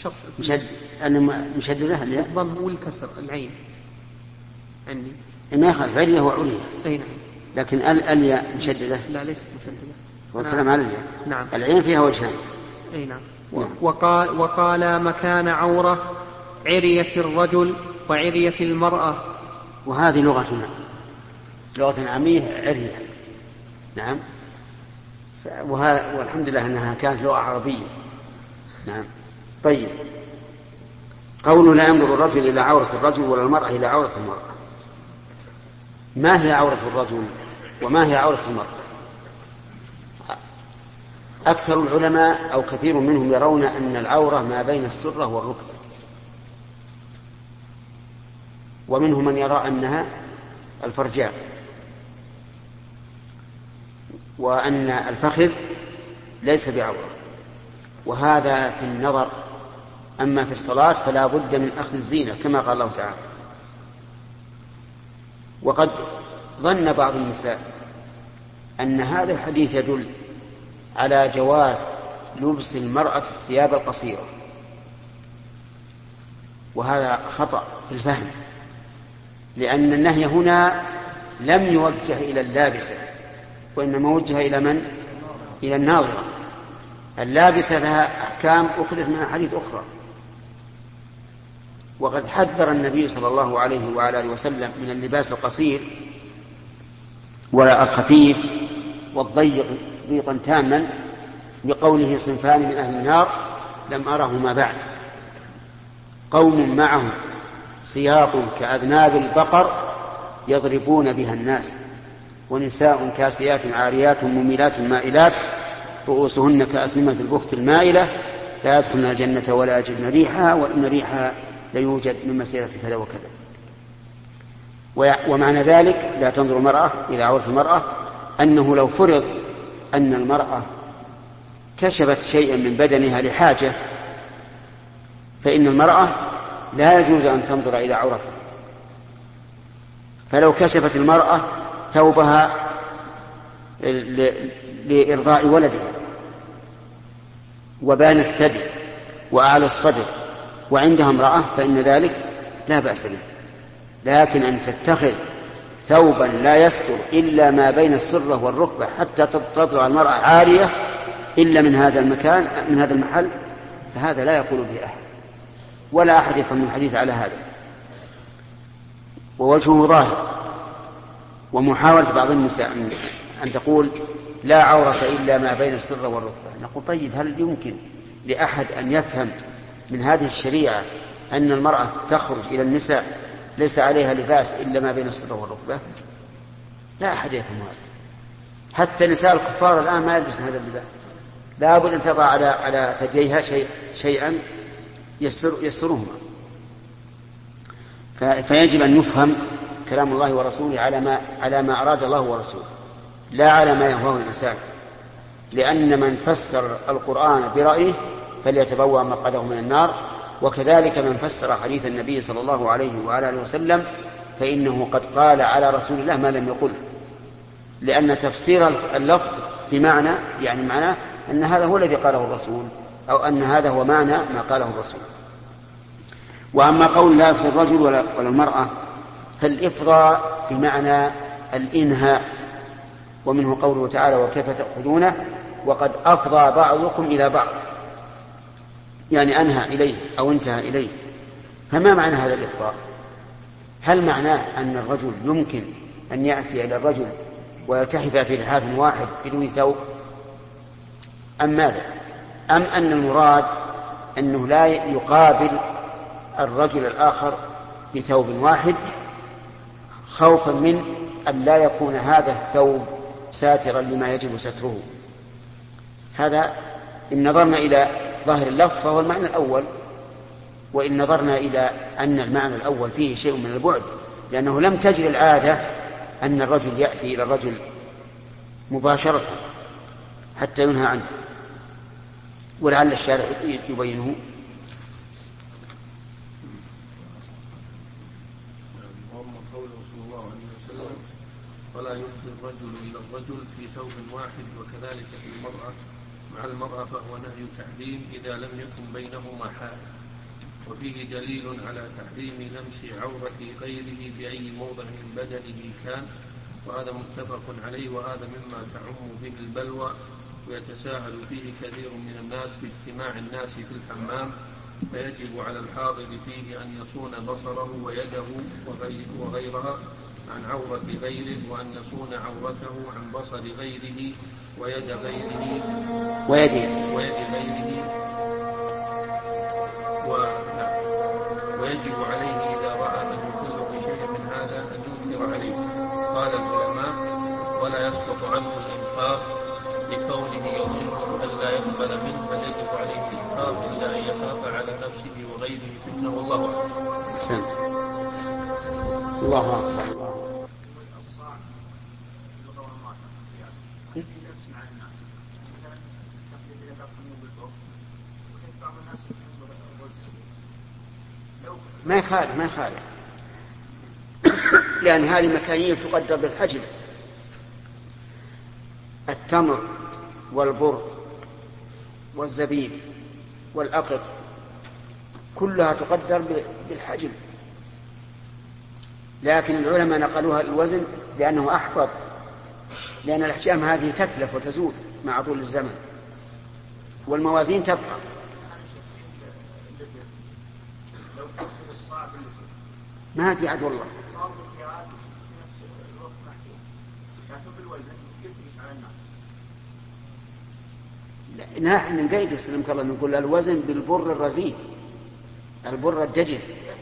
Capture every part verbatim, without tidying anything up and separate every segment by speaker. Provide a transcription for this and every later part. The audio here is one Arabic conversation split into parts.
Speaker 1: شرط
Speaker 2: مشد أنا مشددة اللي
Speaker 1: الضم والكسر العين عندي
Speaker 2: ما يخالف عليا وعليا.
Speaker 1: أي نعم.
Speaker 2: لكن ال الياء مشددة.
Speaker 1: لا ليست مشددة.
Speaker 2: والكلام على الياء.
Speaker 1: نعم.
Speaker 2: العين فيها وجهان.
Speaker 1: أي نعم.
Speaker 2: نعم.
Speaker 1: وقال وقال مكان عورة عرية الرجل وعرية المرأة.
Speaker 2: وهذه لغتنا لغة عامية عرية. نعم. وها والحمد لله أنها كانت لغة عربية. نعم. طيب قول لا ينظر الرجل إلى عورة الرجل ولا المرأة إلى عورة المرأة. ما هي عورة الرجل وما هي عورة المرأة؟ أكثر العلماء أو كثير منهم يرون أن العورة ما بين السرة والركبة، ومنهم من يرى أنها الفرجاء، وأن الفخذ ليس بعورة، وهذا في النظر. أما في الصلاة فلا بد من أخذ الزينة كما قال الله تعالى. وقد ظن بعض النساء أن هذا الحديث يدل على جواز لبس المرأة الثياب القصيرة، وهذا خطأ في الفهم، لأن النهي هنا لم يوجه إلى اللابسة، وإنما وجه إلى من؟ إلى الناظرة. اللابسة لها أحكام أخذت من أحاديث أخرى، وقد حذر النبي صلى الله عليه وعلى آله وسلم من اللباس القصير ولا الخفيف والضيق ضيقا تاما، بقوله صنفان من أهل النار لم أرهما بعد، قوم معهم سياط كأذناب البقر يضربون بها الناس، ونساء كاسيات عاريات مميلات مائلات رؤوسهن كأسنمة البخت المائلة لا يدخلن الجنة ولا يجدن ريحها وإن ريحها ليوجد من مسيرة كذا وكذا. ومعنى ذلك لا تنظر المرأة إلى عورة المرأة أنه لو فرض أن المرأة كشفت شيئا من بدنها لحاجة، فإن المرأة لا يجوز أن تنظر إلى عورتها. فلو كشفت المرأة ثوبها لإرضاء ولدها وبان الثدي وأعلى الصدر وعندها امرأة فإن ذلك لا بأس به، لكن أن تتخذ ثوبا لا يستر إلا ما بين السرة والركبة حتى تطلع المرأة عارية إلا من هذا المكان من هذا المحل، فهذا لا يقول به أحد، ولا أحد يفهم الحديث على هذا. ووجهه ظاهر. ومحاولة بعض النساء أن تقول لا عورة إلا ما بين السرة والركبة، نقول طيب هل يمكن لأحد أن يفهم من هذه الشريعة أن المرأة تخرج إلى النساء ليس عليها لباس إلا ما بين السرة والركبة؟ لا أحد يفهم هذا. حتى نساء الكفار الآن ما يلبسن هذا اللباس، لا بد أن تضع على على ثدييها شيء شيئا يستر يسترهما. فيجب أن يفهم كلام الله ورسوله على ما على ما أراد الله ورسوله، لا على ما يهواه الإنسان، لأن من فسر القرآن برأيه فليتبوأ مقعده من النار. وكذلك من فسر حديث النبي صلى الله عليه وعلى آله وسلم فإنه قد قال على رسول الله ما لم يقل، لأن تفسير اللفظ بمعنى يعني معناه أن هذا هو الذي قاله الرسول، أو أن هذا هو معنى ما قاله الرسول. وأما قول لا يفضي الرجل ولا المرأة فالإفضاء بمعنى الإنهاء، ومنه قوله تعالى وكيف تأخذونه وقد أفضى بعضكم إلى بعض، يعني أنهى إليه أو انتهى إليه. فما معنى هذا الإفضاء؟ هل معناه أن الرجل يمكن أن يأتي إلى الرجل ويلتحف في لحاف واحد بدون ثوب، أم ماذا؟ أم أن المراد أنه لا يقابل الرجل الآخر بثوب واحد خوفا من أن لا يكون هذا الثوب ساترا لما يجب ستره؟ هذا إن نظرنا إلى ظاهر اللفظ فهو المعنى الأول، وإن نظرنا إلى أن المعنى الأول فيه شيء من البعد، لأنه لم تجري العادة أن الرجل يأتي إلى الرجل مباشرة حتى ينهى عنه، ولعل الشارع يبينه.
Speaker 3: ولا يفضي الرجل إلى الرجل في ثوب واحد وكذلك في المرأة مع المرأة فهو نهي تحريم إذا لم يكن بينهما حال، وفيه دليل على تحريم لمس عورة غيره بأي موضع من بدنه كان، وهذا متفق عليه، وهذا مما تعم به البلوى ويتساهل فيه كثير من الناس باجتماع الناس في الحمام، فيجب على الحاضر فيه أن يصون بصره ويده وغيرها عن عورة غيره، وأن يصون عورته عن بصر غيره ويد غيره
Speaker 2: ويد
Speaker 3: ويد غيره و... ويجب عليه إذا رأى من يخل بشيء من هذا أن ينكر عليه. قال العلماء: ولا يسقط عنه الإنفاق لكونه يظن أن لا يقبل منه، بل يجب عليه الإنفاق إلا أن يخاف على نفسه وغيره فتنة، والله أعلم.
Speaker 2: أحسن. الله أكبر. ما يخالف ما يخالف لأن هذه مكاييل تقدر بالحجم. التمر والبر والزبيب والأقط كلها تقدر بالحجم، لكن العلماء نقلوها الوزن لأنه أحفظ، لأن الأحجام هذه تتلف وتزول مع طول الزمن، والموازين تبقى. ما في عد والله. لا احنا نقيد سلمك الله، نقول الوزن بالبر الرزين، البر الدجل،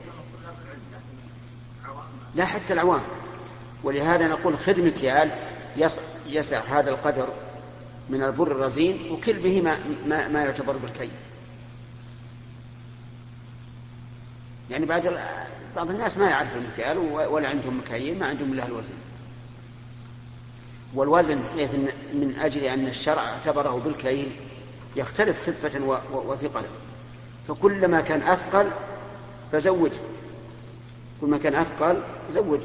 Speaker 2: لا حتى العوام. ولهذا نقول خذ مكيال يسع هذا القدر من البر الرزين وكل به ما, ما, ما يعتبر بالكي. يعني بعد بعض الناس ما يعرف المكيال ولا عندهم مكاييل، ما عندهم إلا الوزن. والوزن من أجل أن الشرع اعتبره بالكيل يختلف خفة وثقلا، فكلما كان أثقل فزوده، كلما كان أثقل زوده.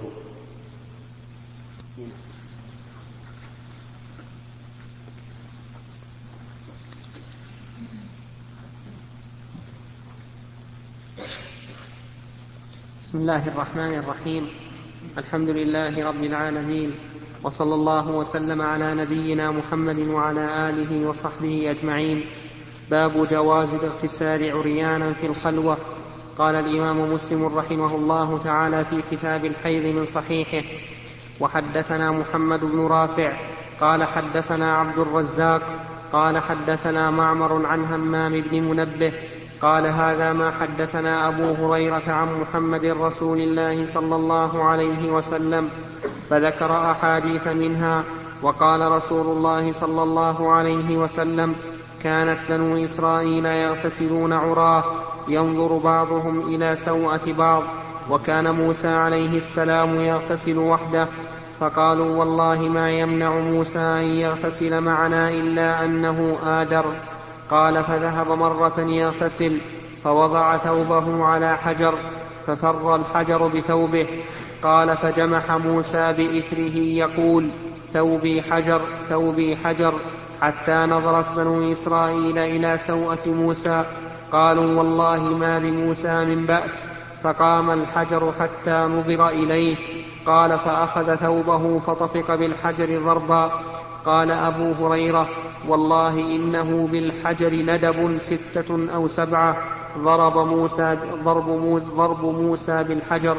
Speaker 1: بسم الله الرحمن الرحيم. الحمد لله رب العالمين، وصلى الله وسلم على نبينا محمد وعلى آله وصحبه أجمعين. باب جواز الاغتسال عريانا في الخلوة. قال الإمام مسلم رحمه الله تعالى في كتاب الحيض من صحيحه: وحدثنا محمد بن رافع قال حدثنا عبد الرزاق قال حدثنا معمر عن همام بن منبه قال هذا ما حدثنا أبو هريرة عن محمد رسول الله صلى الله عليه وسلم، فذكر أحاديث منها. وقال رسول الله صلى الله عليه وسلم: كانت بنو إسرائيل يغتسلون عراه ينظر بعضهم إلى سوءة بعض، وكان موسى عليه السلام يغتسل وحده، فقالوا والله ما يمنع موسى أن يغتسل معنا إلا أنه آدر. قال: فذهب مرة يغتسل فوضع ثوبه على حجر ففر الحجر بثوبه. قال: فجمح موسى بإثره يقول: ثوبي حجر ثوبي حجر، حتى نظرت بنو إسرائيل إلى سوءة موسى، قالوا والله ما بموسى من بأس، فقام الحجر حتى نظر إليه. قال: فأخذ ثوبه فطفق بالحجر ضربا. قال أبو هريرة: والله إنه بالحجر ندب ستة أو سبعة ضرب موسى, ضرب موسى, ضرب موسى بالحجر.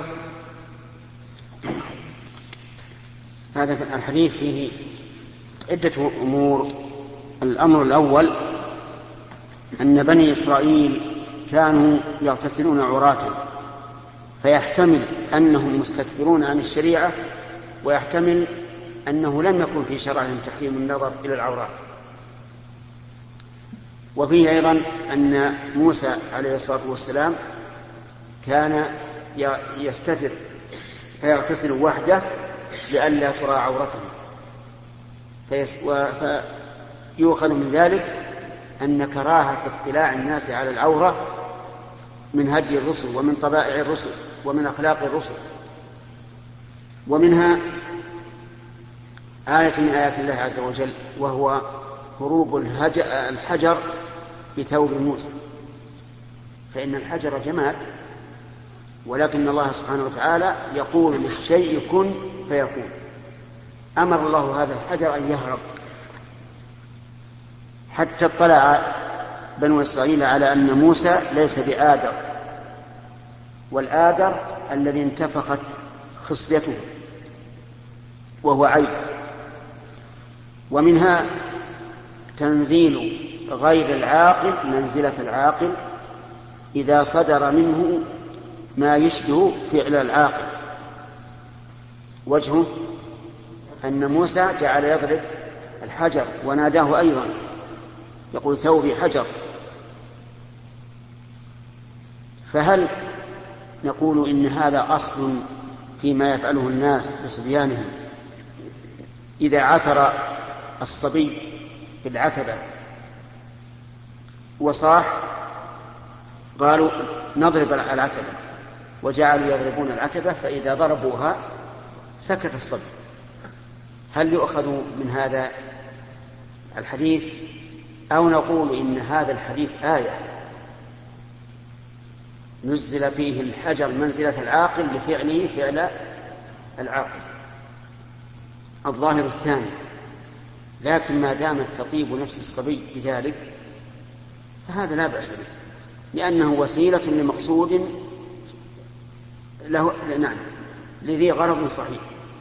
Speaker 2: هذا الحديث فيه عدة أمور. الأمر الأول أن بني إسرائيل كانوا يغتسلون عراة، فيحتمل أنهم مستكبرون عن الشريعة، ويحتمل أنه لم يكن في شرعهم تحريم النظر إلى العورات. وفيه أيضا أن موسى عليه الصلاة والسلام كان يستتر فيغتسل وحده لئلا ترى عورته، فيؤخذ من ذلك أن كراهة اطلاع الناس على العورة من هدي الرسل ومن طبائع الرسل ومن أخلاق الرسل. ومنها آية من آيات الله عز وجل، وهو هروب الحجر بثوب موسى، فإن الحجر جماد، ولكن الله سبحانه وتعالى يقول للشيء كن فيكون. أمر الله هذا الحجر أن يهرب، حتى اطلع بنو إسرائيل على أن موسى ليس بآدر، والآدر الذي انتفخت خصيته وهو عيب. ومنها تنزيل غير العاقل منزلة العاقل إذا صدر منه ما يشبه فعل العاقل. وجهه أن موسى جعل يضرب الحجر وناداه أيضا يقول ثوبي حجر. فهل نقول إن هذا أصل فيما يفعله الناس بصبيانهم إذا عثر الصبي بالعتبة وصاح قالوا نضرب العتبة، وجعلوا يضربون العتبة، فإذا ضربوها سكت الصبي؟ هل يؤخذ من هذا الحديث أو نقول إن هذا الحديث آية نزل فيه الحجر منزلة العاقل لفعله فعل العاقل؟ الظاهر الثاني، لكن ما دامت تطيب نفس الصبي بذلك فهذا لا بأس به، لأنه وسيلة لمقصود له، نعم، لذي غرض صحيح.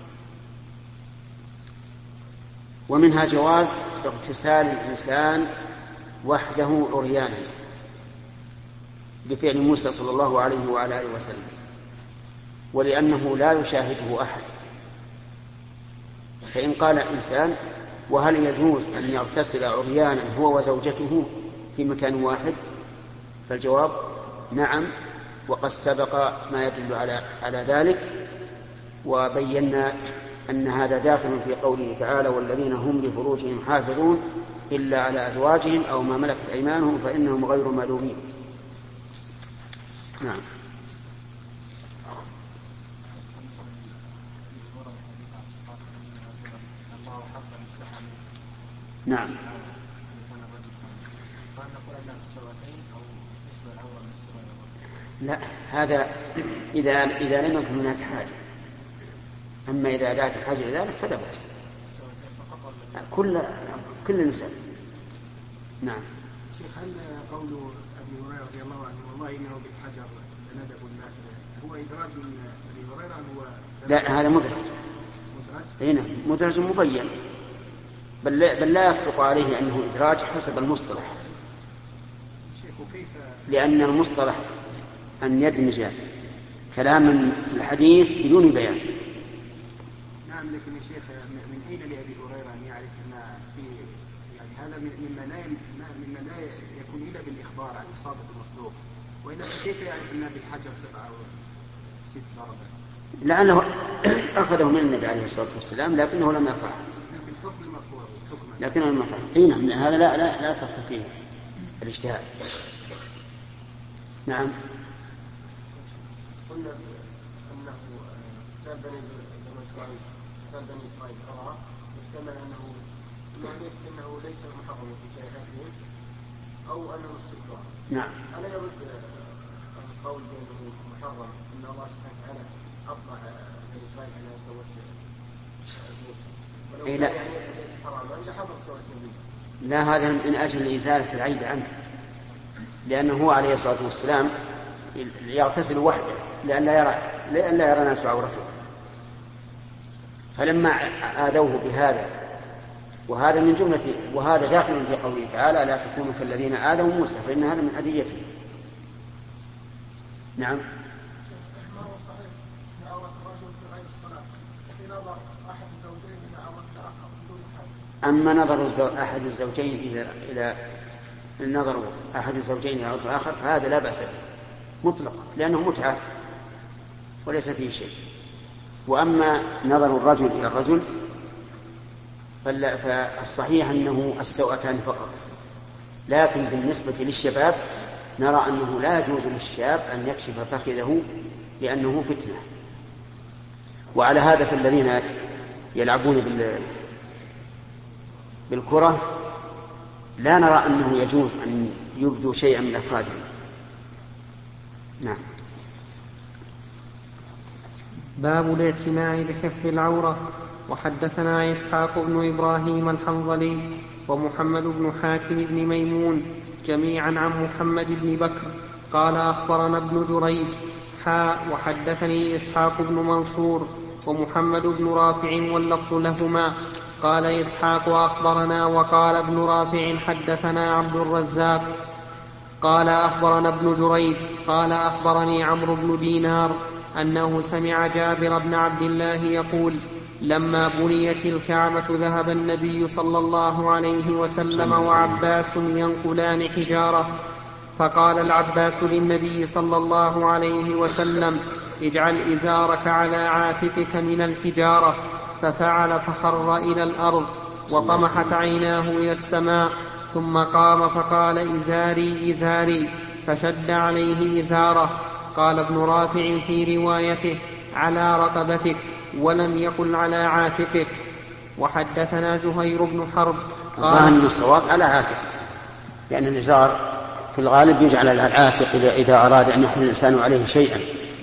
Speaker 2: ومنها جواز اغتسال الإنسان وحده عريانا بفعل موسى صلى الله عليه وعلى آله وسلم، ولأنه لا يشاهده أحد. فإن قال الإنسان وهل يجوز أن يغتسل عريانا هو وزوجته في مكان واحد؟ فالجواب نعم، وقد سبق ما يدل على على ذلك، وبينا أن هذا داخل في قوله تعالى والذين هم لفروجهم حافظون إلا على أزواجهم أو ما ملكت أيمانهم فإنهم غير ملومين. نعم. نعم. لا، هذا إذا إذا لم يكن هناك حاجة، أما إذا دعت الحاجة لذلك فلا بأس. كل كل نساء. نعم.
Speaker 4: شيخ، هل قول أبي هريرة رضي الله عنه والله إنه بالحجر لندب الناس هو إدراج من أبي هريرة أم هو؟
Speaker 2: لا، هذا مدرج. مدرج؟ نعم، مدرج مبين، بل لا, بل لا يصدق عليه أنه إدراج حسب المصطلح، لأن المصطلح أن يدمج كلاما في الحديث بدون بيان.
Speaker 4: نعم، لكن يا شيخ من أين لأبي هريرة أن يعرف أن في يعني هذا مما لا مما لا يكون إلا بالإخبار عن الصادق المصدوق، وإلا كيف يعرف أن بالحجر سبعة أو ست ضربات؟
Speaker 2: لعله أخذه من النبي عليه الصلاة والسلام لكنه لم يرفعه. لكنه لم يرفعه. إيه نعم، هذا لا لا لا تخفى فيه الاجتهاد. نعم.
Speaker 4: قلنا أنه سال بني إسرائيل سال بني إسرائيل قرأ يحتمل أنه ليس أنه ليس محرم في شريعتهم أو أنه استكبار.
Speaker 2: نعم.
Speaker 4: ألا يرد القول بأنه محرم أن الله سبحانه وتعالى أطلع بني إسرائيل أن يسوت ولو
Speaker 2: إيه لا.
Speaker 4: يعني ليس حراما لحضر سوت
Speaker 2: لا، هذا من أجل إزالة العيب عنه، لأنه هو عليه الصلاة والسلام يغتسل وحده لأن لا يرى لأن لا يرى ناس عورته، فلما آذوه بهذا، وهذا من جملة وهذا داخل في قوله تعالى لا تكونوا كالذين آذوا موسى فإن هذا من أذيته. نعم. أما نظر أحد الزوجين إلى إلى النظر أحد الزوجين إلى الآخر فهذا لا بأس به مطلقا، لأنه متعة وليس فيه شيء. وأما نظر الرجل إلى الرجل فالصحيح أنه السوءتان فقط، لكن بالنسبة للشباب نرى أنه لا يجوز للشاب أن يكشف فخذه لأنه فتنة. وعلى هذا فالذين يلعبون بالكرة لا نرى أنه يجوز أن يبدوا شيئا من أفرادهم. نعم.
Speaker 1: باب الاعتناء بحفظ العورة. وحدثنا إسحاق بن إبراهيم الحنظلي ومحمد بن حاتم بن ميمون جميعا عن محمد بن بكر قال أخبرنا ابن جريج حاء وحدثني إسحاق بن منصور ومحمد بن رافع واللفظ لهما قال إسحاق أخبرنا وقال ابن رافع حدثنا عبد الرزاق قال أخبرنا ابن جريج قال أخبرني عمرو بن دينار أنه سمع جابر بن عبد الله يقول لما بنيت الكعبة ذهب النبي صلى الله عليه وسلم وعباس ينقلان حجارة فقال العباس للنبي صلى الله عليه وسلم اجعل إزارك على عاتقك من الحجارة ففعل فخر إلى الأرض وطمحت عيناه إلى السماء ثم قام فقال إزاري إزاري فشد عليه إزاره. قال ابن رافع في روايته على رقبتك ولم يقل على عاتقك. وحدثنا زهير بن حرب
Speaker 2: قال أن الصواب على عاتقك لأن الإزار في الغالب يجعل على العاتق إذا أراد أن يحمل الإنسان عليه شيئا.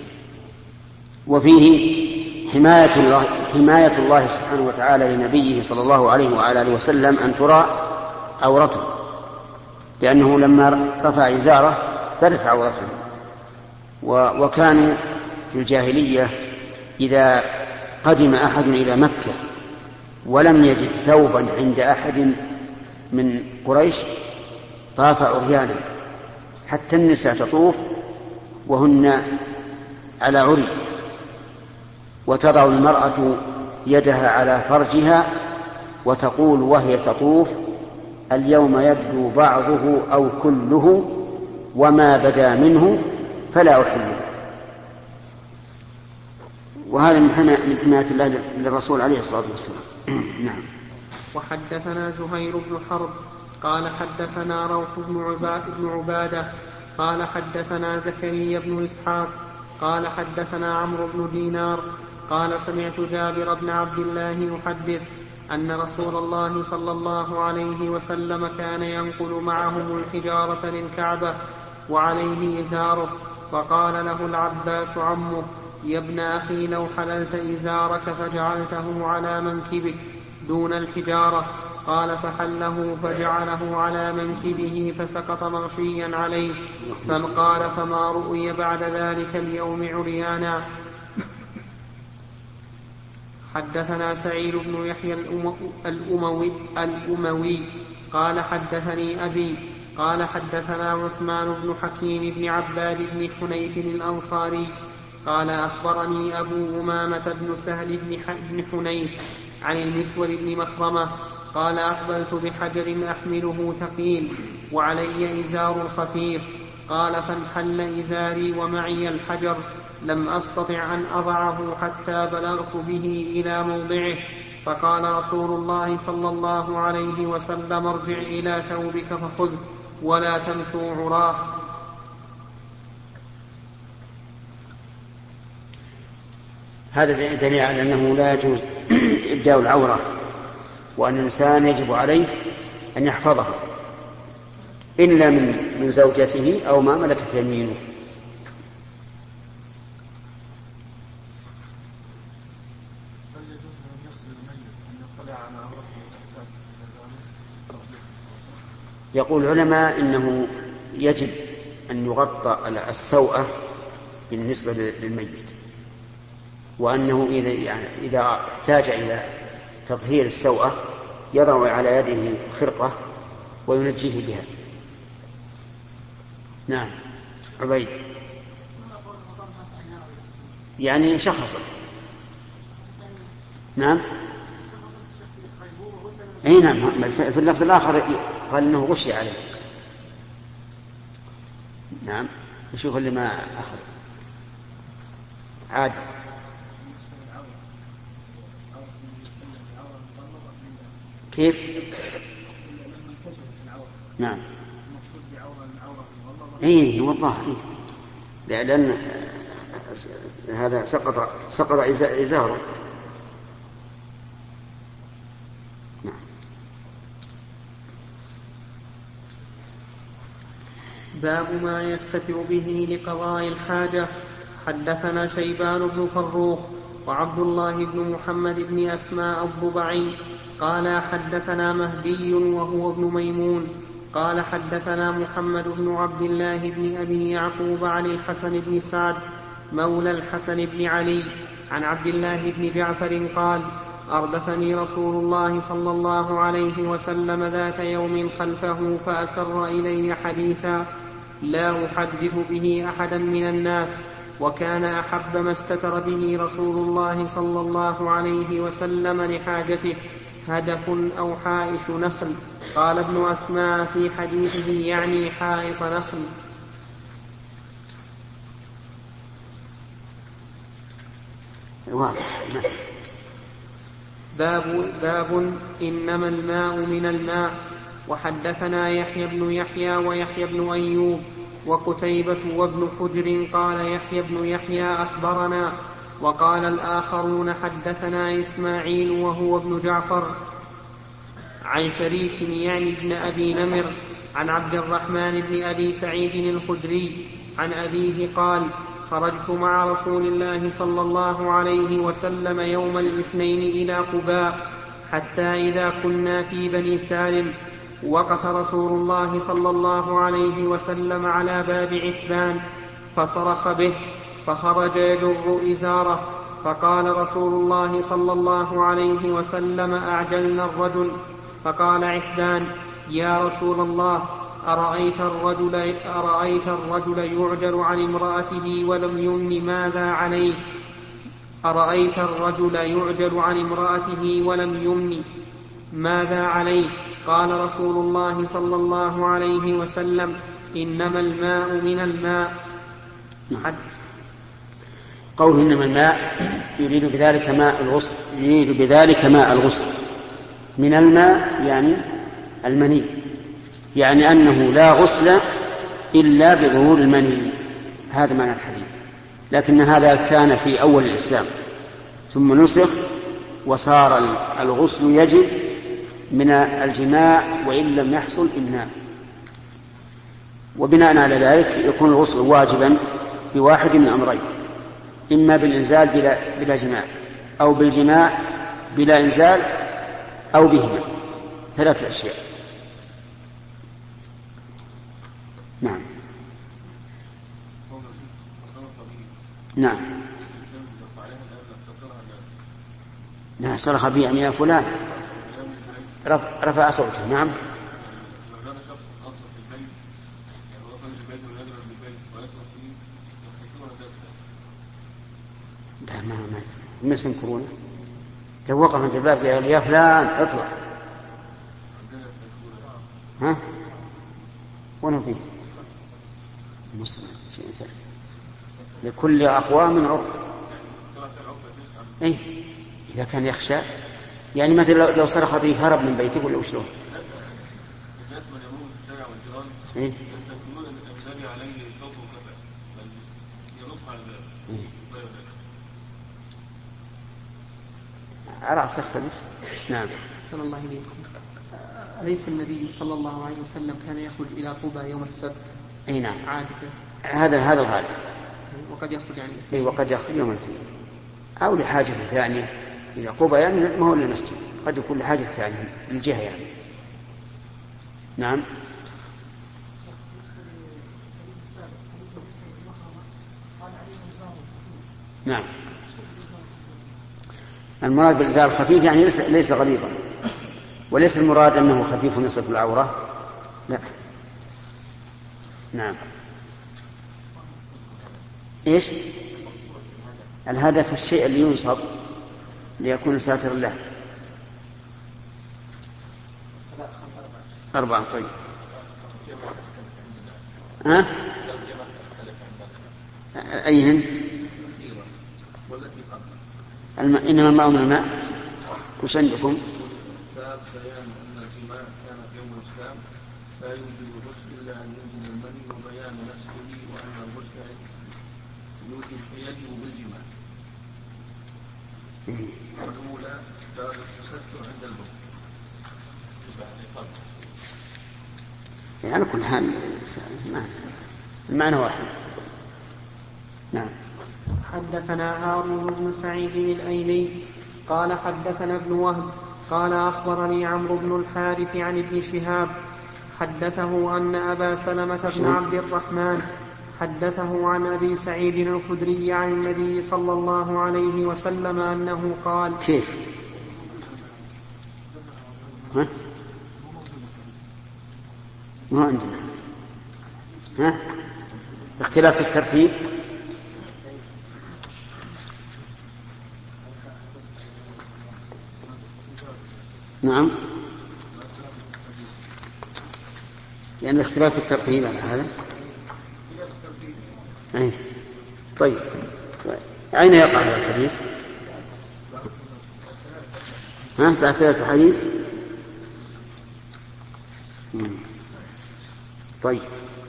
Speaker 2: وفيه حماية الله, حماية الله سبحانه وتعالى لنبيه صلى الله عليه وعلى آله وسلم أن ترى عورته لأنه لما رفع إزاره بدت عورته. وكانوا في الجاهلية إذا قدم أحد إلى مكة ولم يجد ثوبا عند أحد من قريش طاف عريانا حتى النساء تطوف وهن على عري وتضع المرأة يدها على فرجها وتقول وهي تطوف اليوم يبدو بعضه أو كله وما بدا منه فلا أحله. وهذا من حماية الله للرسول عليه الصلاة والسلام. نعم.
Speaker 1: وحدثنا زهير بن حرب قال حدثنا روح بن عبادة قال حدثنا زكريا بن إسحاق قال حدثنا عمرو بن دينار قال سمعت جابر بن عبد الله يحدث أن رسول الله صلى الله عليه وسلم كان ينقل معهم الحجارة للكعبة وعليه إزاره فقال له العباس عمه يا ابن أخي لو حللت إزارك فجعلته على منكبك دون الحجارة قال فحله فجعله على منكبه فسقط مغشيا عليه فقال فما رؤي بعد ذلك اليوم عريانا. حدثنا سعيد بن يحيى الأموي, الأموي قال حدثني أبي قال حدثنا عثمان بن حكيم بن عباد بن حنيف الأنصاري قال أخبرني أبو أمامة بن سهل بن حنيف عن المسور بن مخرمة قال أقبلت بحجر أحمله ثقيل وعلي إزار خفيف قال فانحل إزاري ومعي الحجر لم أستطع أن أضعه حتى بلغت به إلى موضعه فقال رسول الله صلى الله عليه وسلم ارجع إلى ثوبك فخذه ولا تمشوا عراه.
Speaker 2: هذا دليل على أنه لا يجوز إبداء العورة وأن الإنسان يجب عليه أن يحفظها إلا من من زوجته أو ما ملكت يمينه. يقول العلماء إنه يجب أن يغطى السوءة بالنسبة للميت وأنه إذا, يعني إذا احتاج إلى تطهير السوءة يضع على يده خرقة وينجيه بها. نعم. عبيد يعني شخصت. نعم. أي نعم. في اللفظ الآخر قال إنه غشي عليه. نعم. نشوف اللي ما أخذ عادي. كيف؟ نعم. اي والله إيه. لأن هذا سقط سقط إزاره. نعم.
Speaker 1: باب ما يستتر به لقضاء الحاجة. حدثنا شيبان بن فروخ وعبد الله بن محمد بن أسماء الضبعي قال حدثنا مهدي وهو ابن ميمون قال حدثنا محمد بن عبد الله بن أبي يعقوب عن الحسن بن سعد مولى الحسن بن علي عن عبد الله بن جعفر قال أردفني رسول الله صلى الله عليه وسلم ذات يوم خلفه فأسر إلي حديثا لا أحدث به أحدا من الناس، وكان أحب ما استتر به رسول الله صلى الله عليه وسلم لحاجته هدف أو حائش نخل. قال ابن أسماء في حديثه يعني حائط نخل.
Speaker 2: واضح.
Speaker 1: باب, باب إنما الماء من الماء. وحدثنا يحيى بن يحيى ويحيى بن أيوب وقتيبة وابن حجر قال يحيى بن يحيى أخبرنا، وقال الآخرون حدثنا إسماعيل وهو ابن جعفر عن شريك يعني ابن أبي نمر عن عبد الرحمن بن أبي سعيد الخدري عن أبيه قال خرجت مع رسول الله صلى الله عليه وسلم يوم الاثنين إلى قباء حتى إذا كنا في بني سالم وقف رسول الله صلى الله عليه وسلم على باب عتبان فصرخ به فخرج يجر إزاره، فقال رسول الله صلى الله عليه وسلم أعجلنا الرجل، فقال عتبان يا رسول الله أرأيت الرجل, أرأيت الرجل يعجل عن امرأته ولم يمن ماذا عليه أرأيت الرجل يعجل عن امرأته ولم يمن ماذا عليه؟ قال رسول الله صلى الله عليه وسلم إنما الماء من الماء.
Speaker 2: قول إنما الماء يريد بذلك ماء الغسل يريد بذلك ماء الغسل من الماء يعني المني، يعني أنه لا غسل إلا بظهور المني، هذا معنى الحديث. لكن هذا كان في أول الإسلام ثم نسخ وصار الغسل يجب من الجماع وإن لم يحصل إمناء، وبناء على ذلك يكون الغسل واجبا بواحد من أمرين، إما بالإنزال بلا, بلا جماع أو بالجماع بلا إنزال أو بهما، ثلاثة أشياء. نعم نعم نعم صرخ به يعني يا فلان رفع صوته. نعم لا ما ما ما يستنكرونه، لو وقف عند الباب قال يا فلان اطلع ها وانا فيه مسلم شيء ثاني لكل أقوام عرف. إيه إذا كان يخشى يعني مثلا لو صرخ به هرب من بيته ولا وشلون؟ إيه؟ عرفت تختلف. نعم
Speaker 1: صلى الله عليه وسلم. أليس النبي صلى الله عليه وسلم كان يخرج إلى قباء يوم السبت؟
Speaker 2: أي نعم
Speaker 1: عادة.
Speaker 2: هذا هذا الغالب.
Speaker 1: وقد يخرج يعني
Speaker 2: إيه وقد يخرج يوم الاثنين أو لحاجة ثانية إلى قباء، يعني ما هو للمسجد، قد يكون لحاجة ثانية للجهة يعني. نعم نعم المراد بالإزار الخفيف يعني ليس, ليس غليظا، وليس المراد أنه خفيف يصف العورة، لا. نعم إيش الهدف؟ الشيء اللي ينصب ليكون ساتر له. أربعة. طيب ها أيهن؟ الم... إنما الماء من الماء. وش عندكم؟
Speaker 3: باب بيان أن الجماع كان في يوم الإسلام لا يوجد الغسل إلا أن ينزل المني وبيان نفسه وأن الغسل يجب بالجماع. الأولى باب التستر عند البول.
Speaker 2: يعني على كل حال المعنى واحد. نعم.
Speaker 1: حدثنا هارون بن سعيد الأيلي قال حدثنا ابن وهب قال أخبرني عمرو بن الحارث عن ابن شهاب حدثه أن أبا سلمة بن عبد الرحمن حدثه عن أبي سعيد الخدري عن النبي صلى الله عليه وسلم أنه قال.
Speaker 2: كيف؟ ها؟ ما عندنا. ها؟ اختلاف في الترتيب. نعم، لأن الاختلاف في الترتيب على هذا. أي. طيب أين يقع هذا الحديث؟ ها؟ في أسئلة الحديث. طيب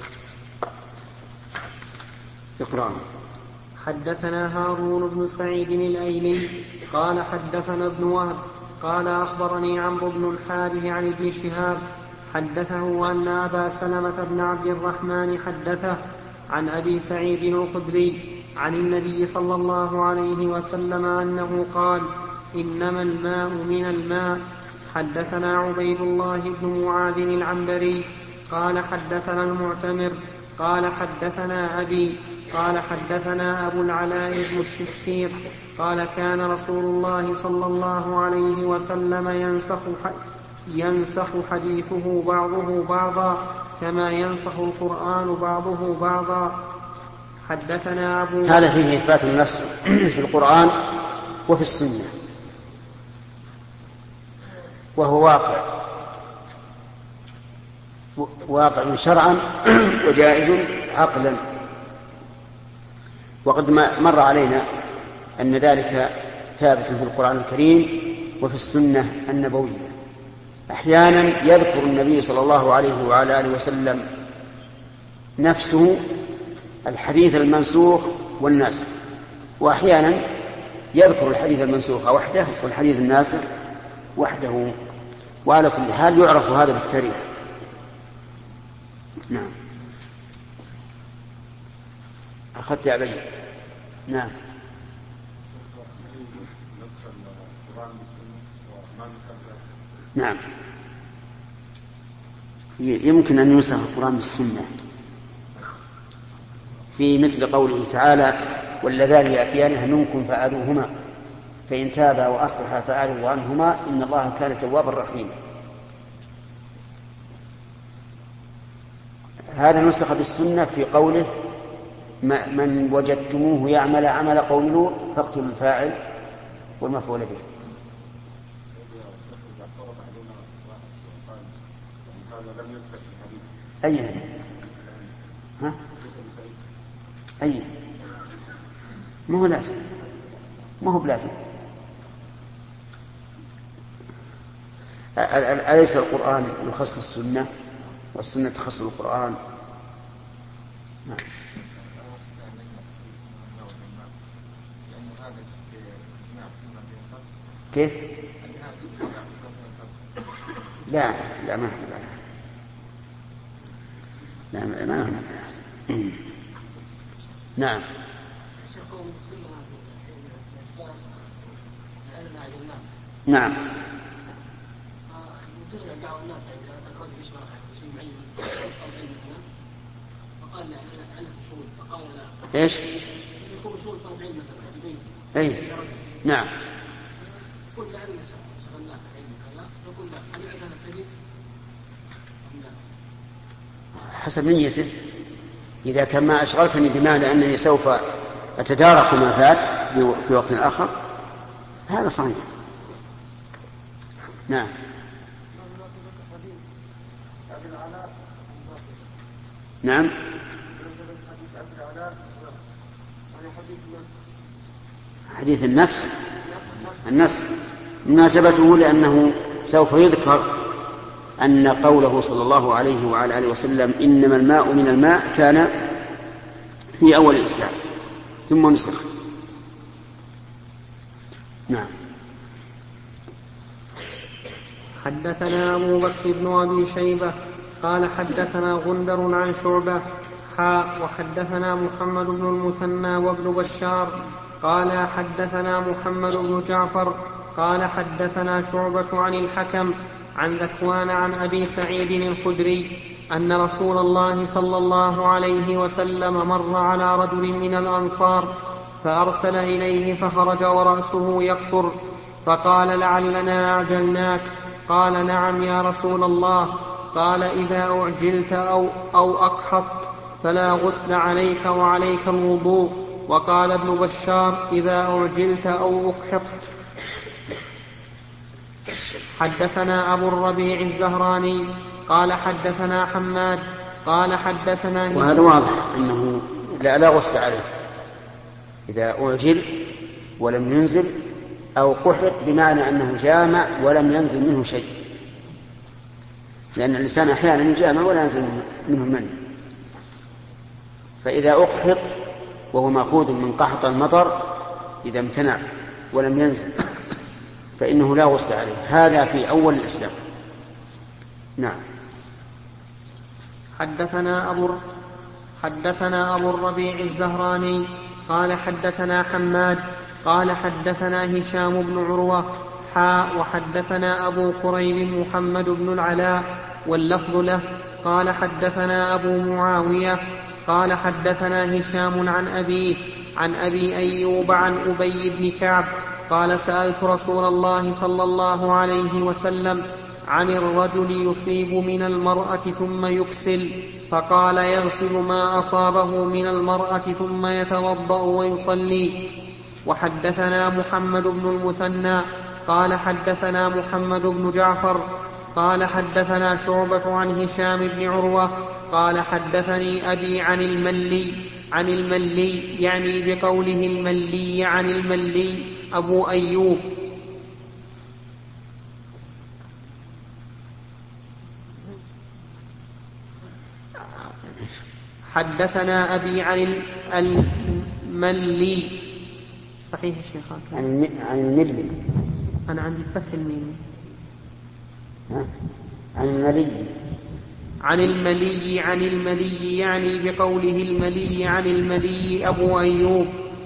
Speaker 2: اقرأ.
Speaker 1: حدثنا هارون بن سعيد الأيلي قال حدثنا ابن وهب قال أخبرني عمرو بن الحارث عن ابن شهاب حدثه أن أبا سلمة بن عبد الرحمن حدثه عن أبي سعيد الخدري عن النبي صلى الله عليه وسلم أنه قال: إنما الماء من الماء. حدثنا عبيد الله بن معاذ العنبري قال حدثنا المعتمر قال حدثنا أبي قال حدثنا أبو العلاء بن الشخير قال كان رسول الله صلى الله عليه وسلم ينسخ ينسخ حديثه بعضه بعضا كما ينسخ القرآن بعضه بعضا. حدثنا أبو
Speaker 2: هذا فيه إثبات النسخ في القرآن وفي السنة، وهو واقع واقع شرعا وجائز عقلا. وقد مر علينا أن ذلك ثابت في القرآن الكريم وفي السنة النبوية. أحيانا يذكر النبي صلى الله عليه وعلى آله وسلم نفسه الحديث المنسوخ والناسخ، وأحيانا يذكر الحديث المنسوخ وحده والحديث الناسخ وحده، وعلى كل حال يعرف هذا بالتاريخ. نعم. أخذت يا بني. نعم. نعم، يمكن أن ينسخ القرآن بالسنة في مثل قوله تعالى: واللذان يأتيانها منكم فآذوهما فإن تابا وأصلحا فأعرضوا عنهما إن الله كان توابا رحيما. هذا نسخ بالسنة في قوله: من وجدتموه يعمل عمل قوم لوط فاقتلوا الفاعل والمفعول به. أي ها؟ أي ما هو لازم، ما هو بلازم. أليس القرآن يخص السنة والسنة تخص القرآن؟ نعم. كيف؟ لا لا ما لا لا ما هنا. نعم. نعم. ايش؟ اي نعم. حسب نيته. إذا كان ما أشغلتني بما لأنني سوف أتدارك ما فات في وقت آخر هذا صحيح. نعم. نعم. حديث النفس النسخ مناسبته لأنه سوف يذكر أن قوله صلى الله عليه وعلى آله وسلم إنما الماء من الماء كان في أول الإسلام ثم نسخ. نعم.
Speaker 1: حدثنا أبو بكر بن أبي شيبة قال حدثنا غندر عن شعبة حاء وحدثنا محمد بن المثنى وابن بشار قال حدثنا محمد بن جعفر قال حدثنا شعبة عن الحكم عن ذكوان عن أبي سعيد الخدري أن رسول الله صلى الله عليه وسلم مر على رجل من الأنصار فأرسل إليه فخرج ورأسه يقطر فقال لعلنا أعجلناك. قال نعم يا رسول الله. قال إذا أعجلت أو, أو أقحطت فلا غسل عليك وعليك الوضوء. وقال ابن بشار إذا أعجلت أو أقحطت. حدثنا أبو الربيع الزهراني قال حدثنا حماد قال حدثنا هشام.
Speaker 2: وهذا واضح أنه لا, لا غسل عليه إذا أعجل ولم ينزل، أو قحط بمعنى أنه جامع ولم ينزل منه شيء، لأن الإنسان أحيانا يجامع ولا ينزل منه المني. فإذا أقحط وهو مأخوذ من قحط المطر إذا امتنع ولم ينزل فإنه لا غسل عليه. هذا في أول الإسلام. نعم.
Speaker 1: حدثنا أبو حدثنا أبو الربيع الزهراني قال حدثنا حماد قال حدثنا هشام بن عروة حاء وحدثنا أبو قريب محمد بن العلاء واللفظ له قال حدثنا أبو معاوية قال حدثنا هشام عن أبيه عن أبي أيوب عن أبي بن كعب قال سألت رسول الله صلى الله عليه وسلم عن الرجل يصيب من المرأة ثم يكسل، فقال يغسل ما أصابه من المرأة ثم يتوضأ ويصلي. وحدثنا محمد بن المثنى قال حدثنا محمد بن جعفر قال حدثنا شعبة عن هشام بن عروة قال حدثني أبي عن الملي عن الملي يعني بقوله الملي عن الملي أبو أيوب. حدثنا أبي عن الملي صحيح يا شيخ
Speaker 2: عن عن الملي.
Speaker 1: أنا عندي فتح الميم.
Speaker 2: عن الملي
Speaker 1: عن الملي عن الملي يعني بقوله الملي عن الملي أبو أيوب.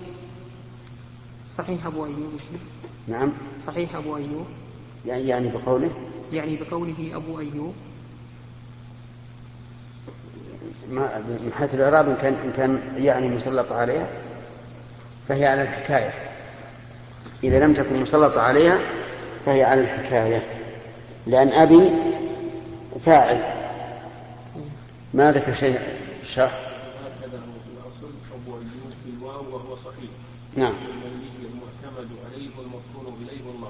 Speaker 1: صحيح أبو أيوب.
Speaker 2: نعم
Speaker 1: صحيح أبو أيوب
Speaker 2: يعني يعني بقوله
Speaker 1: يعني بقوله أبو أيوب.
Speaker 2: ما من حيث الإعراب إن كان إن كان يعني مسلط عليها فهي على الحكاية، إذا لم تكن مسلط عليها فهي على الحكاية، لأن أبي فاعل ما ذكر شيء الشرح.
Speaker 3: هكذا هو في الأصل أبو أيوب بالواو وهو صحيح.
Speaker 2: نعم.
Speaker 3: الملي المعتمد عليه والمذكور إليه والله.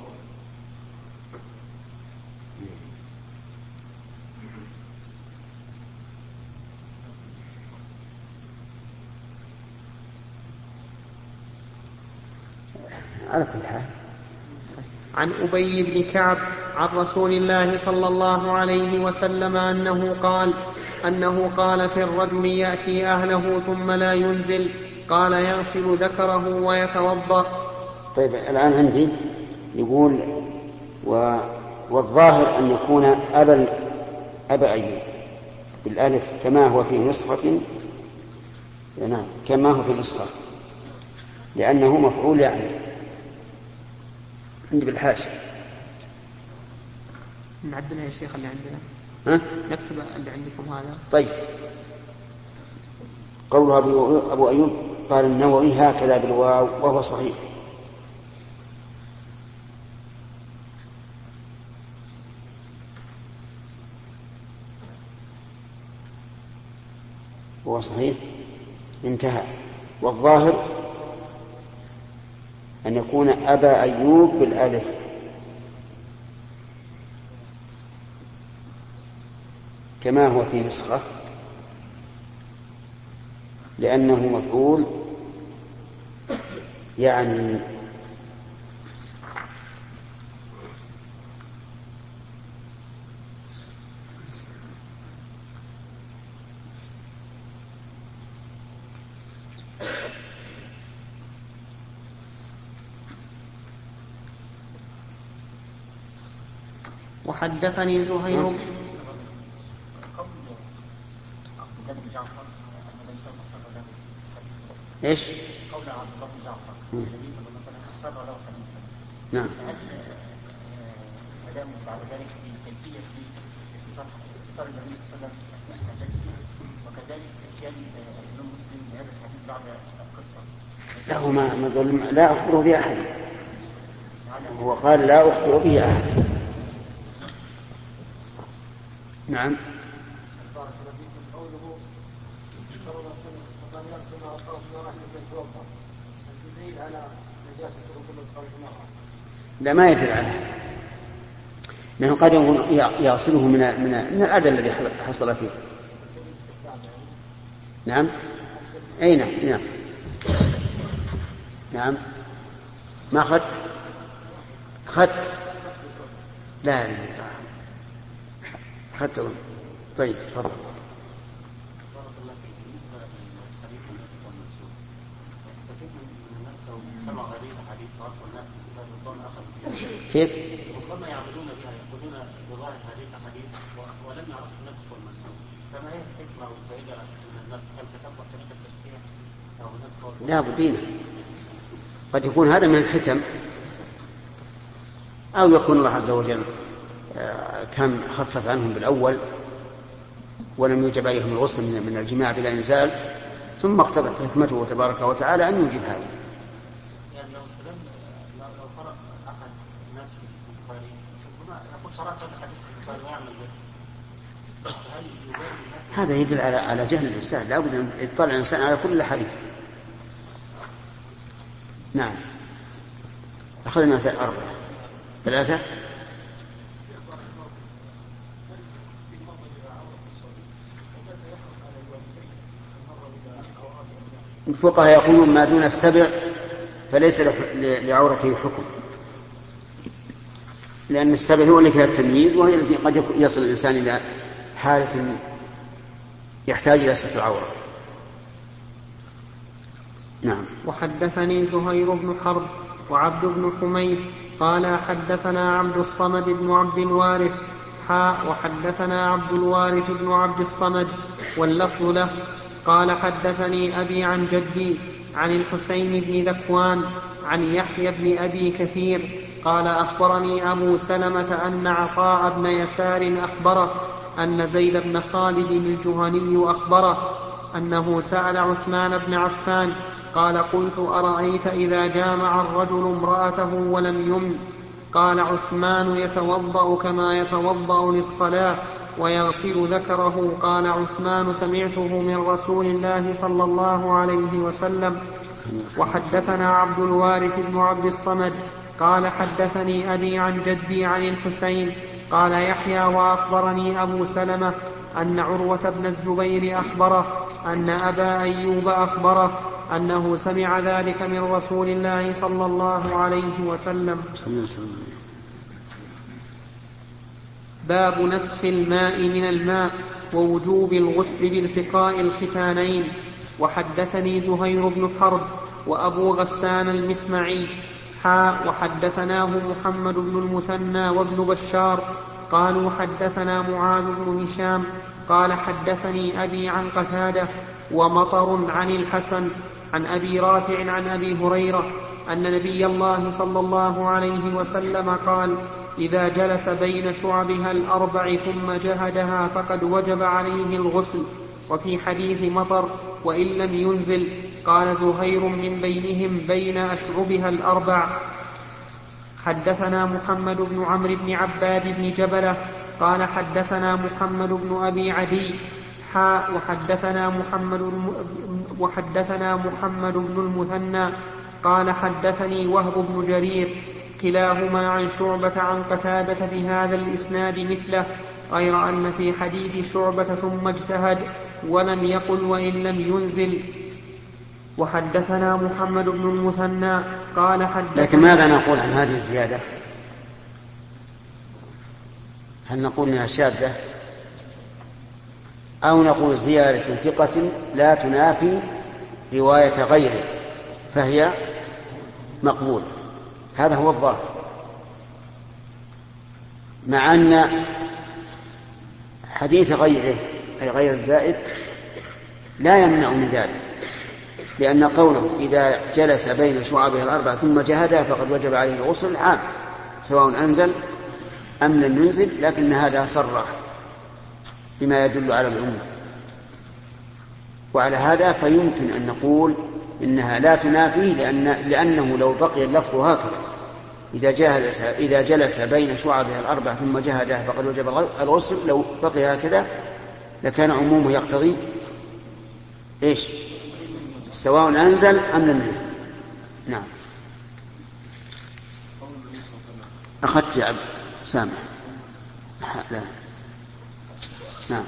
Speaker 2: على كل حال.
Speaker 1: عن أبي بن كعب عن رسول الله صلى الله عليه وسلم أنه قال أنه قال في الرجل يأتي أهله ثم لا ينزل قال يغسل ذكره ويتوضأ.
Speaker 2: طيب الآن عندي يقول و... والظاهر أن يكون أبا أبا أيوب بالألف كما هو في نسخة. نعم كما هو في نسخة لأنه مفعول يعني عندي بالحاشية.
Speaker 1: نعدلها يا شيخ اللي عندنا.
Speaker 2: ها؟
Speaker 1: نكتب اللي عندكم هذا.
Speaker 2: طيب قوله أبو أيوب قال النووي هكذا بالواو وهو صحيح. وهو صحيح انتهى. والظاهر أن يكون أبا أيوب بالألف كما هو في نسخة لأنه مفعول يعني
Speaker 1: وحدثني زهير
Speaker 2: إيش؟
Speaker 5: قول عبد الله بن جعفر النبي صلى الله عليه وسلم سر له حديثا.
Speaker 2: نعم.
Speaker 5: هل كلامه بعد ذلك في كيفية صفات صفات النبي صلى الله عليه وسلم أثناء حاجته وكذلك إتيان الإمام مسلم بهذا الحديث بعد القصة؟
Speaker 2: لا هو ما ما لا أخبره به أحد. هو قال لا أخبر به أحد. نعم. لا ما يدل على هذا، لأنه قد يصله من من من الأذى الذي حصل فيه. نعم. أي نعم نعم نعم. ما أخذت أخذت لا لا أخذت. طيب تفضل. كيف؟
Speaker 5: ربما يعملون بها يأخذون بظاهر هذه الحديث ولم يعرفوا النسخ والمنسوخ، فما هي الحكمة والفائدة من النسخ؟ هل تتبع طريقة التشريع أو هناك؟
Speaker 2: لا بدينا، قد يكون هذا من الحكم، أو يكون الله عز وجل كان خفف عنهم بالأول ولم يوجب عليهم الغسل من الجماع بلا إنزال، ثم اقتضت حكمته تبارك وتعالى أن يوجب هذا. هذا يدل على على جهل الإنسان، لا بد أن يطلع الإنسان على كل حديث. نعم. أخذنا أربعة ثلاثة. الفقهاء يقولون ما دون السبع فليس لعورته حكم، لأن السبع هو اللي فيها التمييز، وهي التي قد يصل الإنسان إلى حالة يحتاج إلى ستر العورة. نعم.
Speaker 1: وحدثني زهير بن حرب وعبد بن حميد قال حدثنا عبد الصمد بن عبد الوارث حاء وحدثنا عبد الوارث بن عبد الصمد واللفظ له قال حدثني أبي عن جدي عن الحسين بن ذكوان عن يحيى بن أبي كثير قال أخبرني أبو سلمة أن عطاء بن يسار أخبره أن زيد بن خالد الجهني أخبره أنه سأل عثمان بن عفان قال قلت أرأيت إذا جامع الرجل امرأته ولم يمن؟ قال عثمان يتوضأ كما يتوضأ للصلاة ويغسل ذكره. قال عثمان سمعته من رسول الله صلى الله عليه وسلم. وحدثنا عبد الوارث بن عبد الصمد قال حدثني أبي عن جدي عن الحسين قال يحيى وأخبرني أبو سلمة أن عروة بن الزبير أخبره أن أبا أيوب أخبره أنه سمع ذلك من رسول الله صلى الله عليه وسلم. باب نسخ الماء من الماء ووجوب الغسل بالتقاء الختانين. وحدثني زهير بن حرب وأبو غسان المسمعي حاء وحدثناه محمد بن المثنى وابن بشار قالوا حدثنا معاذ بن هشام قال حدثني أبي عن قتادة ومطر عن الحسن عن أبي رافع عن أبي هريرة أن نبي الله صلى الله عليه وسلم قال إذا جلس بين شعبها الأربع ثم جهدها فقد وجب عليه الغسل. وفي حديث مطر وإن لم ينزل قال زهير من بينهم بين أشعبها الأربع. حدثنا محمد بن عمرو بن عباد بن جبلة قال حدثنا محمد بن أبي عدي حاء وحدثنا محمد وحدثنا محمد بن المثنى قال حدثني وهب بن جرير كلاهما عن شعبة عن قتادة بهذا الإسناد مثله غير أن في حديث شعبة ثم اجتهد ولم يقل وإن لم ينزل. وحدثنا محمد بن المثنى قال حدثنا.
Speaker 2: لكن ماذا نقول عن هذه الزيادة؟ هل نقول انها شاذة أو نقول زيادة ثقة لا تنافي رواية غيره فهي مقبولة؟ هذا هو الظاهر، مع أن حديث غيره أي غير الزائد لا يمنع من ذلك، لأن قوله إذا جلس بين شعبها الأربع ثم جهدها فقد وجب عليه الغسل عام، سواء أنزل أم لم ينزل، لكن هذا صرح بما يدل على العموم. وعلى هذا فيمكن أن نقول إنها لا تنافيه، لأن لأنه لو بقي اللفظ هكذا إذا جلس إذا جلس بين شعبها الأربع ثم جهدها فقد وجب الغسل، لو بقي هكذا لكان عمومه يقتضي إيش؟ سواء أنزل أم لم ينزل. نعم. أخذت يا سامح. لا. نعم.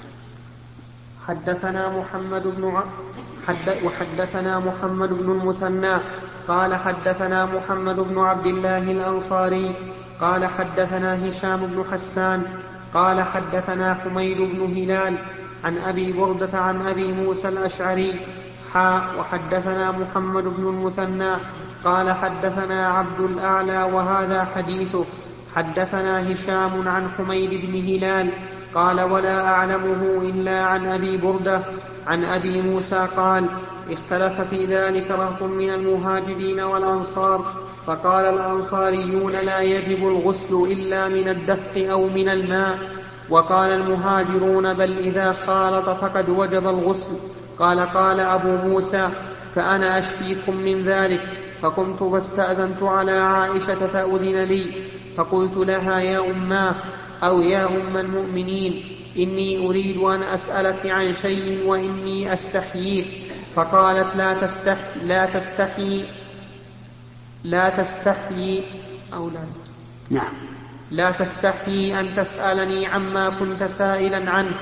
Speaker 1: حدثنا محمد بن ع... حد... وحدثنا محمد بن المثنى قال حدثنا محمد بن عبد الله الأنصاري قال حدثنا هشام بن حسان قال حدثنا حميد بن هلال عن أبي بردة عن أبي موسى الأشعري حاء وحدثنا محمد بن المثنى قال حدثنا عبد الأعلى وهذا حديثه. حدثنا هشام عن حميد بن هلال قال ولا أعلمه إلا عن أبي بردة عن أبي موسى قال اختلف في ذلك رهط من المهاجرين والأنصار، فقال الأنصاريون لا يجب الغسل إلا من الدفق أو من الماء، وقال المهاجرون بل إذا خالط فقد وجب الغسل. قال قال أبو موسى فأنا أشفيكم من ذلك، فقمت فاستأذنت على عائشة فأذن لي، فقلت لها يا أماه أو يا أم المؤمنين إني أريد أن أسألك عن شيء وإني أستحييك، فقالت لا تستحي لا تستحي لا تستحي أو لا
Speaker 2: نعم
Speaker 1: لا تستحي أن تسألني عما كنت سائلا عنه،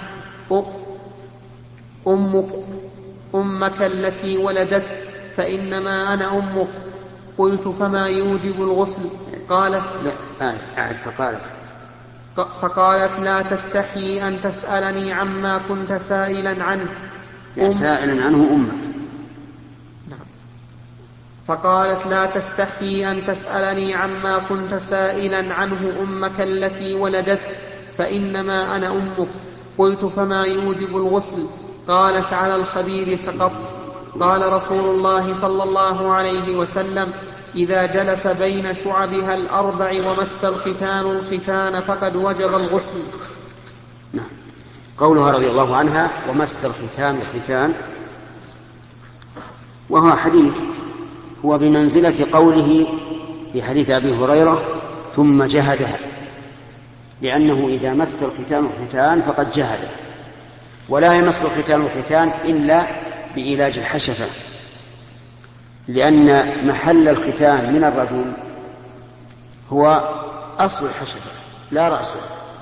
Speaker 1: أمك أمك التي ولدتك فإنما أنا أمك. قلت فما يوجب الغسل؟ قالت
Speaker 2: لا أعد فقالت
Speaker 1: فقالت لا تستحي أن تسألني عما كنت سائلا عنه
Speaker 2: أم سائلا عنه أمك.
Speaker 1: نعم. فقالت لا تستحي أن تسألني عما كنت سائلا عنه أمك التي ولدتك فإنما أنا أمك. قلت فما يوجب الغسل؟ قالت على الخبير سقطت. قال رسول الله صلى الله عليه وسلم إذا جلس بين شعبها الأربع ومس الختان الختان فقد وجب الغسل.
Speaker 2: نعم. قولها رضي الله عنها ومس الختان الختان، وهو حديث هو بمنزلة قوله في حديث أبي هريرة ثم جهدها، لأنه إذا مس الختان الختان فقد جهدها، ولا يمس الختان الختان إلا بإيلاج الحشفة، لأن محل الختان من الرجل هو أصل الحشفة لا رأسه،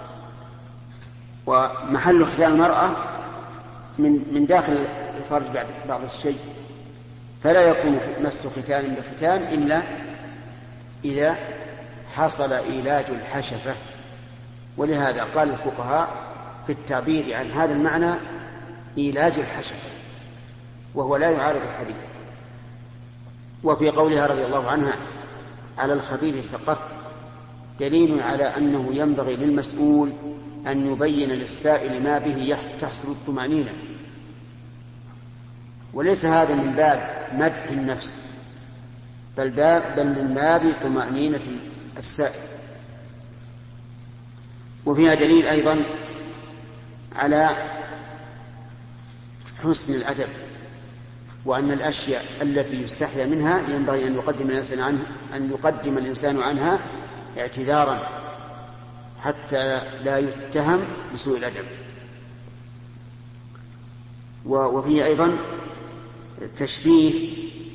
Speaker 2: ومحل ختان المرأة من من داخل الفرج بعد بعض الشيء، فلا يكون مس ختان بختان إلا إذا حصل إيلاج الحشفة. ولهذا قال الفقهاء في التعبير عن هذا المعنى إيلاج الحشفة، وهو لا يعارض الحديث. وفي قولها رضي الله عنها على الخبير سقطت دليل على أنه ينبغي للمسؤول أن يبين للسائل ما به تحصل الطمأنينة، وليس هذا من باب مدح النفس، بل باب بل من باب طمأنينة السائل. وفيها دليل أيضا على حسن الأدب، وأن الأشياء التي يستحيا منها ينبغي أن يقدم الإنسان عنه أن يقدم الإنسان عنها اعتذارا حتى لا يتهم بسوء الأدب. وفيه أيضا تشبيه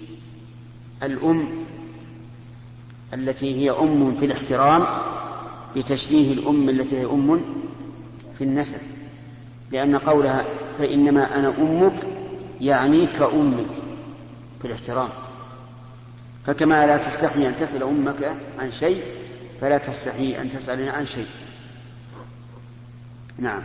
Speaker 2: الأم التي هي أم في الاحترام بتشبيه الأم التي هي أم في النسب، لأن قولها فإنما أنا أمك يعني كأمك في الاحترام، فكما لا تستحي أن تسأل أمك عن شيء فلا تستحي أن تسألني عن شيء. نعم.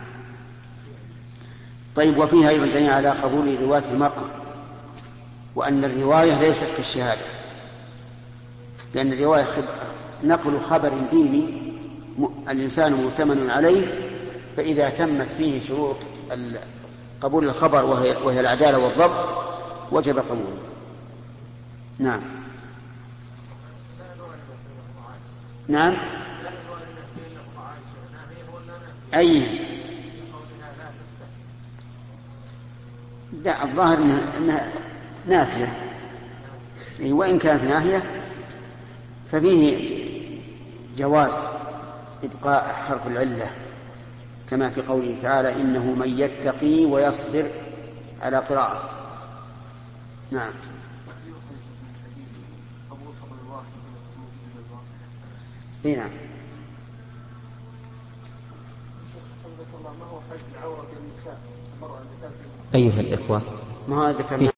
Speaker 2: طيب، وفيها أيضا دليل على قبول رواية المرأة، وأن الرواية ليست كالشهادة، لأن الرواية نقل خبر ديني الإنسان مؤتمن عليه، فإذا تمت فيه شروط قبول الخبر وهي, وهي العدالة والضبط وجب قبوله. نعم نعم أي لا، الظاهر أنها نافية، وإن كانت ناهية ففيه جواز إبقاء حرف العلة كما في قوله تعالى إنه من يتقي ويصبر على قراءة. نعم اي نعم.
Speaker 1: أيها الإخوة،
Speaker 2: ما هذا